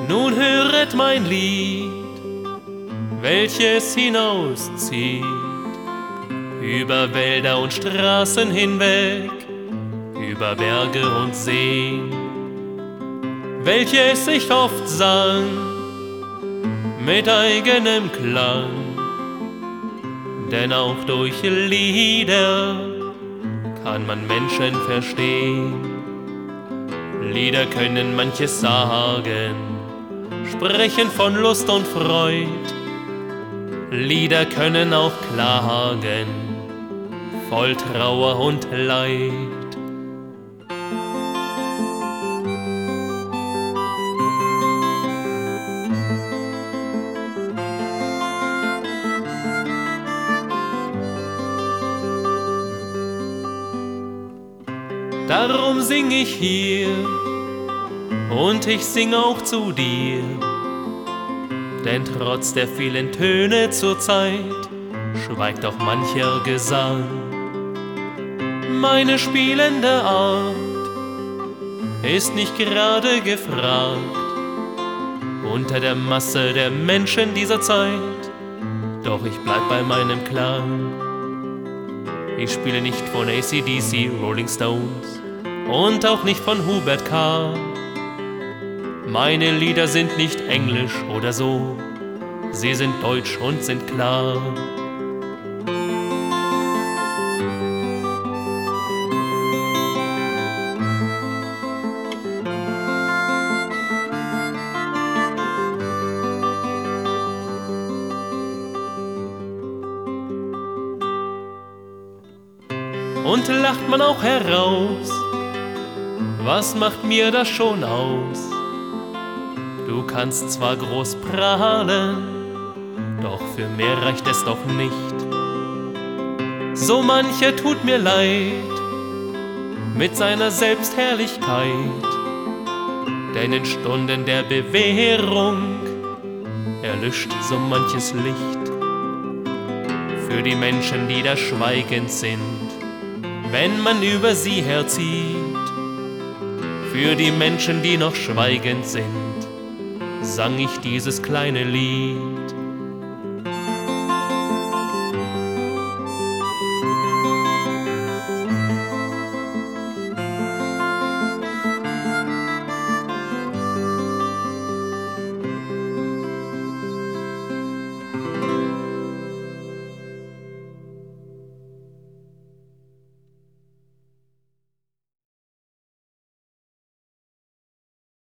Nun höret mein Lied, welches hinauszieht, über Wälder und Straßen hinweg, über Berge und Seen, welches ich oft sang, mit eigenem Klang. Denn auch durch Lieder kann man Menschen verstehen. Lieder können manches sagen, sprechen von Lust und Freud. Lieder können auch klagen, voll Trauer und Leid. Darum sing ich hier und ich sing auch zu dir, denn trotz der vielen Töne zur Zeit schweigt auch mancher Gesang. Meine spielende Art ist nicht gerade gefragt unter der Masse der Menschen dieser Zeit, doch ich bleib bei meinem Klang. Ich spiele nicht von AC/DC, Rolling Stones und auch nicht von Hubert K. Meine Lieder sind nicht englisch oder so, sie sind deutsch und sind klar. Und lacht man auch heraus, was macht mir das schon aus? Du kannst zwar groß prahlen, doch für mehr reicht es doch nicht. So mancher tut mir leid mit seiner Selbstherrlichkeit, denn in Stunden der Bewährung erlischt so manches Licht. Für die Menschen, die da schweigend sind, wenn man über sie herzieht, für die Menschen, die noch schweigend sind, sang ich dieses kleine Lied.